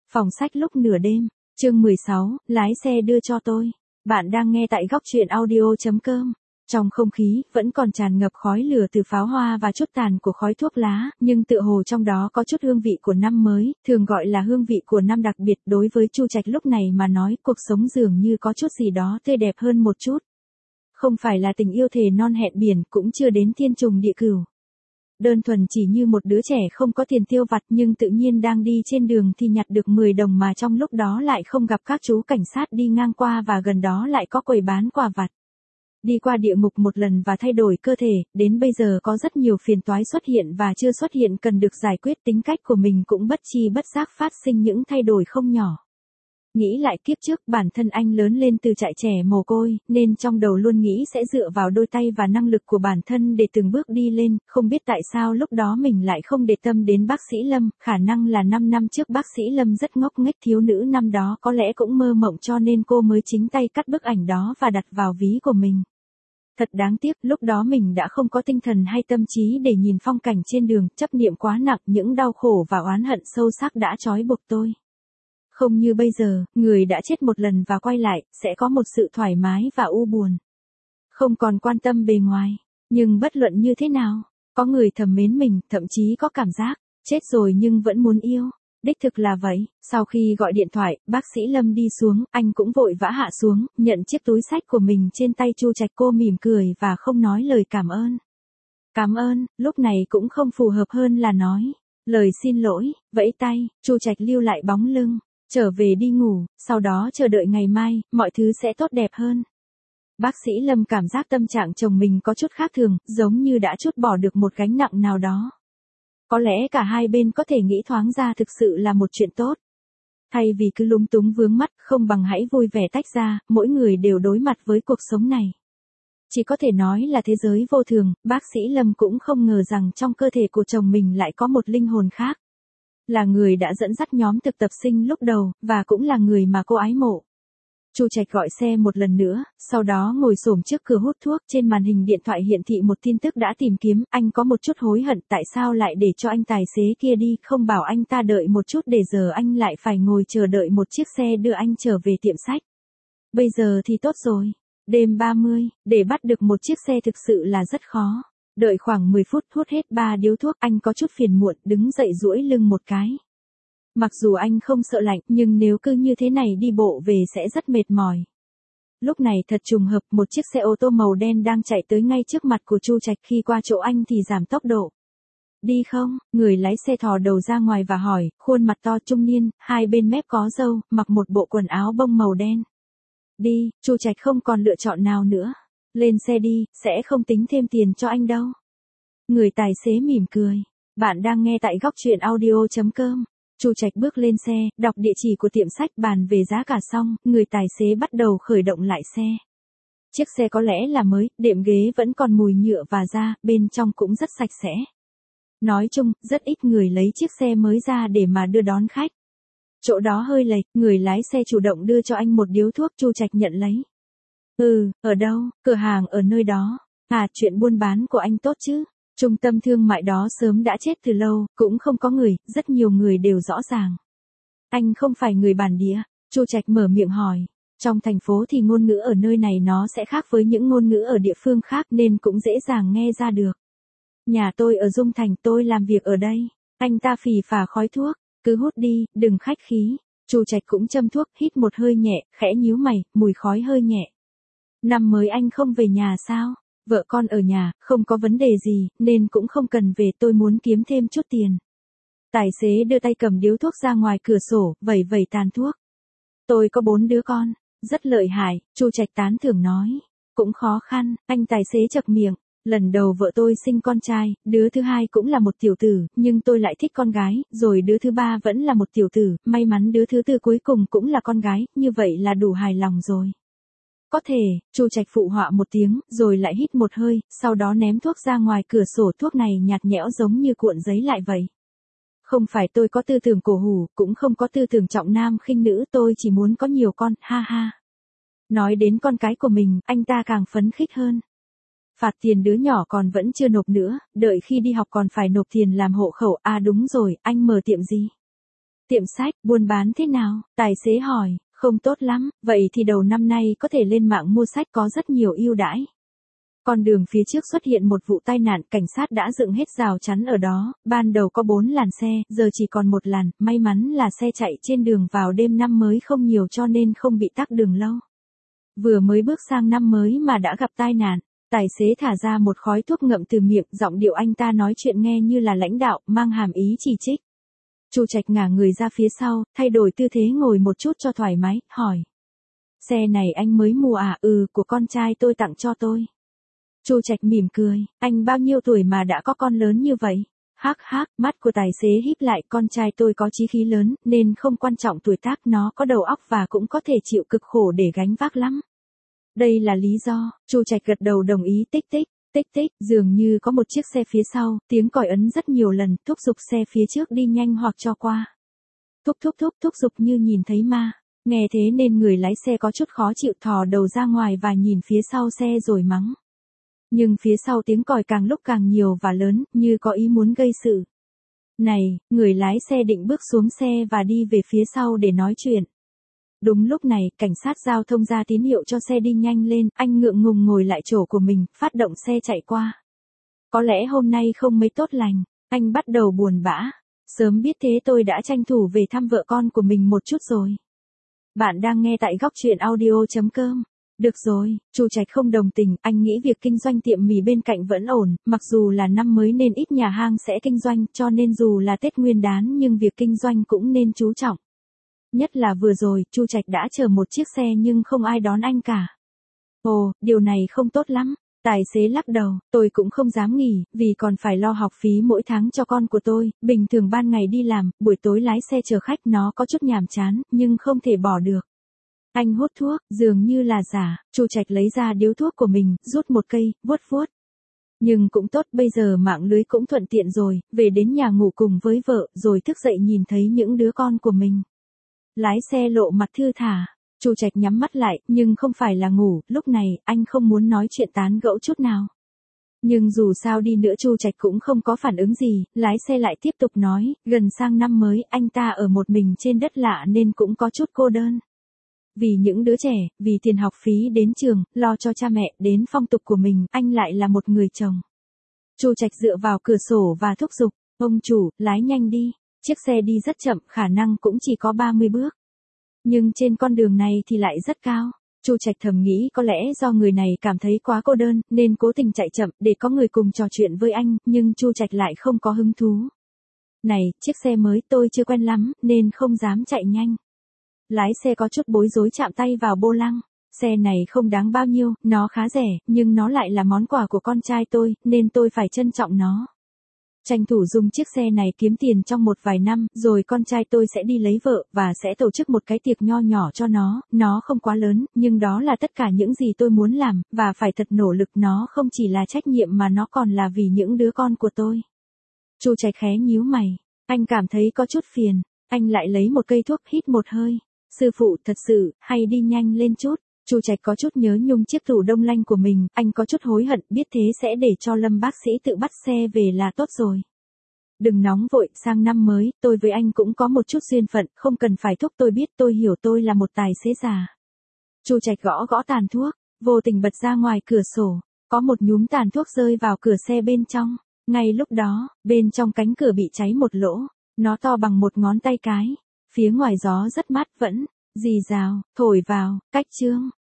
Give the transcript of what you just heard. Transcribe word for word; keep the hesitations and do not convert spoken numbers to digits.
Phòng sách lúc nửa đêm, chương mười sáu, lái xe đưa cho tôi. Bạn đang nghe tại góc truyện audio.com. Trong không khí, vẫn còn tràn ngập khói lửa từ pháo hoa và chút tàn của khói thuốc lá, nhưng tựa hồ trong đó có chút hương vị của năm mới, thường gọi là hương vị của năm đặc biệt. Đối với Chu Trạch lúc này mà nói, cuộc sống dường như có chút gì đó tươi đẹp hơn một chút. Không phải là tình yêu thề non hẹn biển, cũng chưa đến thiên trùng địa cửu. Đơn thuần chỉ như một đứa trẻ không có tiền tiêu vặt nhưng tự nhiên đang đi trên đường thì nhặt được mười đồng mà trong lúc đó lại không gặp các chú cảnh sát đi ngang qua và gần đó lại có quầy bán quà vặt. Đi qua địa ngục một lần và thay đổi cơ thể, đến bây giờ có rất nhiều phiền toái xuất hiện và chưa xuất hiện cần được giải quyết, tính cách của mình cũng bất chi bất giác phát sinh những thay đổi không nhỏ. Nghĩ lại kiếp trước bản thân anh lớn lên từ trại trẻ mồ côi, nên trong đầu luôn nghĩ sẽ dựa vào đôi tay và năng lực của bản thân để từng bước đi lên, không biết tại sao lúc đó mình lại không để tâm đến bác sĩ Lâm, khả năng là năm năm trước bác sĩ Lâm rất ngốc nghếch, thiếu nữ năm đó có lẽ cũng mơ mộng cho nên cô mới chính tay cắt bức ảnh đó và đặt vào ví của mình. Thật đáng tiếc, lúc đó mình đã không có tinh thần hay tâm trí để nhìn phong cảnh trên đường, chấp niệm quá nặng, những đau khổ và oán hận sâu sắc đã trói buộc tôi. Không như bây giờ, người đã chết một lần và quay lại, sẽ có một sự thoải mái và u buồn. Không còn quan tâm bề ngoài. Nhưng bất luận như thế nào, có người thầm mến mình, thậm chí có cảm giác, chết rồi nhưng vẫn muốn yêu. Đích thực là vậy, sau khi gọi điện thoại, bác sĩ Lâm đi xuống, anh cũng vội vã hạ xuống, nhận chiếc túi xách của mình trên tay Chu Trạch. Cô mỉm cười và không nói lời cảm ơn. Cảm ơn, lúc này cũng không phù hợp hơn là nói lời xin lỗi, vẫy tay, Chu Trạch lưu lại bóng lưng. Trở về đi ngủ, sau đó chờ đợi ngày mai, mọi thứ sẽ tốt đẹp hơn. Bác sĩ Lâm cảm giác tâm trạng chồng mình có chút khác thường, giống như đã trút bỏ được một gánh nặng nào đó. Có lẽ cả hai bên có thể nghĩ thoáng ra thực sự là một chuyện tốt. Thay vì cứ lúng túng vướng mắt, không bằng hãy vui vẻ tách ra, mỗi người đều đối mặt với cuộc sống này. Chỉ có thể nói là thế giới vô thường, bác sĩ Lâm cũng không ngờ rằng trong cơ thể của chồng mình lại có một linh hồn khác. Là người đã dẫn dắt nhóm thực tập sinh lúc đầu, và cũng là người mà cô ái mộ. Chu Trạch gọi xe một lần nữa, sau đó ngồi xổm trước cửa hút thuốc, trên màn hình điện thoại hiện thị một tin tức đã tìm kiếm, anh có một chút hối hận tại sao lại để cho anh tài xế kia đi, không bảo anh ta đợi một chút để giờ anh lại phải ngồi chờ đợi một chiếc xe đưa anh trở về tiệm sách. Bây giờ thì tốt rồi, đêm ba mươi, để bắt được một chiếc xe thực sự là rất khó. Đợi khoảng mười phút hút hết ba điếu thuốc, anh có chút phiền muộn, đứng dậy duỗi lưng một cái. Mặc dù anh không sợ lạnh, nhưng nếu cứ như thế này đi bộ về sẽ rất mệt mỏi. Lúc này thật trùng hợp, một chiếc xe ô tô màu đen đang chạy tới ngay trước mặt của Chu Trạch, khi qua chỗ anh thì giảm tốc độ. Đi không? Người lái xe thò đầu ra ngoài và hỏi, khuôn mặt to trung niên, hai bên mép có râu, mặc một bộ quần áo bông màu đen. Đi, Chu Trạch không còn lựa chọn nào nữa. Lên xe đi, sẽ không tính thêm tiền cho anh đâu. Người tài xế mỉm cười. Bạn đang nghe tại góc truyện audio.com. Chu Trạch bước lên xe, đọc địa chỉ của tiệm sách, bàn về giá cả xong, người tài xế bắt đầu khởi động lại xe. Chiếc xe có lẽ là mới, đệm ghế vẫn còn mùi nhựa và da, bên trong cũng rất sạch sẽ. Nói chung, rất ít người lấy chiếc xe mới ra để mà đưa đón khách. Chỗ đó hơi lệch, người lái xe chủ động đưa cho anh một điếu thuốc, Chu Trạch nhận lấy. Ừ, ở đâu? Cửa hàng ở nơi đó. À, chuyện buôn bán của anh tốt chứ? Trung tâm thương mại đó sớm đã chết từ lâu, cũng không có người, rất nhiều người đều rõ ràng. Anh không phải người bản địa, Chu Trạch mở miệng hỏi. Trong thành phố thì ngôn ngữ ở nơi này nó sẽ khác với những ngôn ngữ ở địa phương khác nên cũng dễ dàng nghe ra được. Nhà tôi ở Dung Thành, tôi làm việc ở đây. Anh ta phì phà khói thuốc, cứ hút đi, đừng khách khí. Chu Trạch cũng châm thuốc, hít một hơi nhẹ, khẽ nhíu mày, mùi khói hơi nhẹ. Năm mới anh không về nhà sao? Vợ con ở nhà, không có vấn đề gì, nên cũng không cần về, tôi muốn kiếm thêm chút tiền. Tài xế đưa tay cầm điếu thuốc ra ngoài cửa sổ, vẩy vẩy tàn thuốc. Tôi có bốn đứa con, rất lợi hại, Chu Trạch tán thưởng nói. Cũng khó khăn, anh tài xế chậc miệng. Lần đầu vợ tôi sinh con trai, đứa thứ hai cũng là một tiểu tử, nhưng tôi lại thích con gái, rồi đứa thứ ba vẫn là một tiểu tử, may mắn đứa thứ tư cuối cùng cũng là con gái, như vậy là đủ hài lòng rồi. Có thể, Chu Trạch phụ họa một tiếng, rồi lại hít một hơi, sau đó ném thuốc ra ngoài cửa sổ, thuốc này nhạt nhẽo giống như cuộn giấy lại vậy. Không phải tôi có tư tưởng cổ hủ, cũng không có tư tưởng trọng nam khinh nữ, tôi chỉ muốn có nhiều con, ha ha. Nói đến con cái của mình, anh ta càng phấn khích hơn. Phạt tiền đứa nhỏ còn vẫn chưa nộp nữa, đợi khi đi học còn phải nộp tiền làm hộ khẩu, à đúng rồi, anh mở tiệm gì? Tiệm sách, buôn bán thế nào? Tài xế hỏi. Không tốt lắm, vậy thì đầu năm nay có thể lên mạng mua sách, có rất nhiều ưu đãi. Con đường phía trước xuất hiện một vụ tai nạn, cảnh sát đã dựng hết rào chắn ở đó, ban đầu có bốn làn xe, giờ chỉ còn một làn, may mắn là xe chạy trên đường vào đêm năm mới không nhiều cho nên không bị tắc đường lâu. Vừa mới bước sang năm mới mà đã gặp tai nạn, tài xế thả ra một khói thuốc ngậm từ miệng, giọng điệu anh ta nói chuyện nghe như là lãnh đạo, mang hàm ý chỉ trích. Chu Trạch ngả người ra phía sau, thay đổi tư thế ngồi một chút cho thoải mái, hỏi. Xe này anh mới mua à? Ừ, của con trai tôi tặng cho tôi. Chu Trạch mỉm cười, anh bao nhiêu tuổi mà đã có con lớn như vậy? Hắc hắc, mắt của tài xế híp lại, con trai tôi có chí khí lớn, nên không quan trọng tuổi tác, nó có đầu óc và cũng có thể chịu cực khổ để gánh vác lắm. Đây là lý do. Chu Trạch gật đầu đồng ý. Tích tích, tích tích, dường như có một chiếc xe phía sau, tiếng còi ấn rất nhiều lần, thúc giục xe phía trước đi nhanh hoặc cho qua. Thúc thúc thúc thúc giục như nhìn thấy ma. Nghe thế nên người lái xe có chút khó chịu, thò đầu ra ngoài và nhìn phía sau xe rồi mắng. Nhưng phía sau tiếng còi càng lúc càng nhiều và lớn, như có ý muốn gây sự. Này, người lái xe định bước xuống xe và đi về phía sau để nói chuyện. Đúng lúc này, cảnh sát giao thông ra tín hiệu cho xe đi nhanh lên, anh ngượng ngùng ngồi lại chỗ của mình, phát động xe chạy qua. Có lẽ hôm nay không mấy tốt lành, anh bắt đầu buồn bã. Sớm biết thế tôi đã tranh thủ về thăm vợ con của mình một chút rồi. Bạn đang nghe tại góc truyện audio chấm com. Được rồi, Chu Trạch không đồng tình, anh nghĩ việc kinh doanh tiệm mì bên cạnh vẫn ổn, mặc dù là năm mới nên ít nhà hàng sẽ kinh doanh, cho nên dù là Tết Nguyên đán nhưng việc kinh doanh cũng nên chú trọng. Nhất là vừa rồi, Chu Trạch đã chờ một chiếc xe nhưng không ai đón anh cả. Ồ, điều này không tốt lắm. Tài xế lắc đầu, tôi cũng không dám nghỉ, vì còn phải lo học phí mỗi tháng cho con của tôi, bình thường ban ngày đi làm, buổi tối lái xe chờ khách, nó có chút nhàm chán, nhưng không thể bỏ được. Anh hút thuốc, dường như là giả. Chu Trạch lấy ra điếu thuốc của mình, rút một cây, vuốt vuốt. Nhưng cũng tốt, bây giờ mạng lưới cũng thuận tiện rồi, về đến nhà ngủ cùng với vợ, rồi thức dậy nhìn thấy những đứa con của mình. Lái xe lộ mặt thư thả. Chu Trạch nhắm mắt lại, nhưng không phải là ngủ, lúc này, anh không muốn nói chuyện tán gẫu chút nào. Nhưng dù sao đi nữa Chu Trạch cũng không có phản ứng gì, lái xe lại tiếp tục nói, gần sang năm mới, anh ta ở một mình trên đất lạ nên cũng có chút cô đơn. Vì những đứa trẻ, vì tiền học phí đến trường, lo cho cha mẹ, đến phong tục của mình, anh lại là một người chồng. Chu Trạch dựa vào cửa sổ và thúc giục, ông chủ, lái nhanh đi. Chiếc xe đi rất chậm, khả năng cũng chỉ có ba mươi bước. Nhưng trên con đường này thì lại rất cao. Chu Trạch thầm nghĩ có lẽ do người này cảm thấy quá cô đơn, nên cố tình chạy chậm để có người cùng trò chuyện với anh, nhưng Chu Trạch lại không có hứng thú. Này, chiếc xe mới tôi chưa quen lắm, nên không dám chạy nhanh. Lái xe có chút bối rối chạm tay vào vô lăng. Xe này không đáng bao nhiêu, nó khá rẻ, nhưng nó lại là món quà của con trai tôi, nên tôi phải trân trọng nó. Tranh thủ dùng chiếc xe này kiếm tiền trong một vài năm, rồi con trai tôi sẽ đi lấy vợ, và sẽ tổ chức một cái tiệc nho nhỏ cho nó, nó không quá lớn, nhưng đó là tất cả những gì tôi muốn làm, và phải thật nỗ lực, nó không chỉ là trách nhiệm mà nó còn là vì những đứa con của tôi. Chu Trạch khé nhíu mày, anh cảm thấy có chút phiền, anh lại lấy một cây thuốc hít một hơi. Sư phụ thật sự, hay đi nhanh lên chút. Chu Trạch có chút nhớ nhung chiếc tủ đông lạnh của mình, anh có chút hối hận, biết thế sẽ để cho Lâm bác sĩ tự bắt xe về là tốt rồi. Đừng nóng vội, sang năm mới, tôi với anh cũng có một chút duyên phận, không cần phải thúc tôi biết, tôi hiểu tôi là một tài xế già. Chu Trạch gõ gõ tàn thuốc, vô tình bật ra ngoài cửa sổ, có một nhúm tàn thuốc rơi vào cửa xe bên trong. Ngay lúc đó, bên trong cánh cửa bị cháy một lỗ, nó to bằng một ngón tay cái. Phía ngoài gió rất mát vẫn, rì rào, thổi vào, cách chương.